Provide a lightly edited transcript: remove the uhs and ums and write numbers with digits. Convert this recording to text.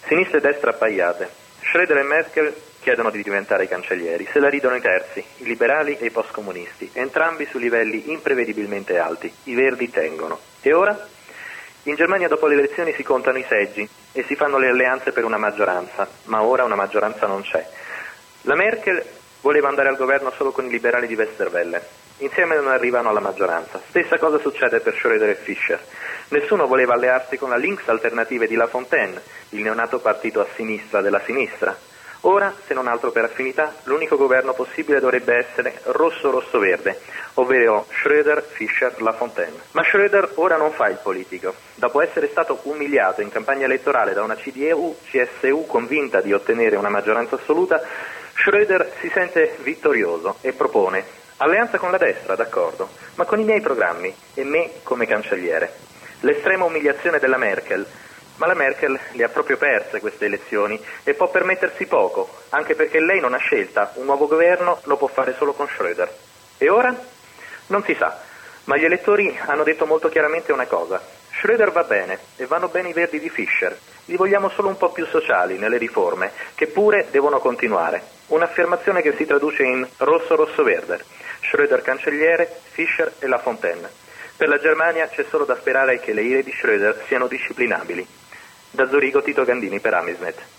Sinistra e destra appaiate. Schröder e Merkel chiedono di diventare i cancellieri, se la ridono i terzi, i liberali e i postcomunisti, entrambi su livelli imprevedibilmente alti. I verdi tengono. E ora? In Germania dopo le elezioni si contano i seggi e si fanno le alleanze per una maggioranza, ma ora una maggioranza non c'è. La Merkel voleva andare al governo solo con i liberali di Westerwelle. Insieme non arrivano alla maggioranza. Stessa cosa succede per Schröder e Fischer. Nessuno voleva allearsi con la Links Alternative di La Fontaine, il neonato partito a sinistra della sinistra. Ora, se non altro per affinità, l'unico governo possibile dovrebbe essere rosso-rosso-verde, ovvero Schröder, Fischer, La Fontaine. Ma Schröder ora non fa il politico. Dopo essere stato umiliato in campagna elettorale da una CDU-CSU convinta di ottenere una maggioranza assoluta, Schröder si sente vittorioso e propone: alleanza con la destra, d'accordo, ma con i miei programmi e me come cancelliere. L'estrema umiliazione della Merkel. Ma la Merkel le ha proprio perse queste elezioni e può permettersi poco, anche perché lei non ha scelta, un nuovo governo lo può fare solo con Schröder. E ora? Non si sa, ma gli elettori hanno detto molto chiaramente una cosa: Schröder va bene e vanno bene i verdi di Fischer, li vogliamo solo un po' più sociali nelle riforme, che pure devono continuare. Un'affermazione che si traduce in rosso-rosso-verde, Schröder cancelliere, Fischer e La Fontaine. Per la Germania c'è solo da sperare che le ire di Schröder siano disciplinabili. Da Zurigo Tito Gandini per Amisnet.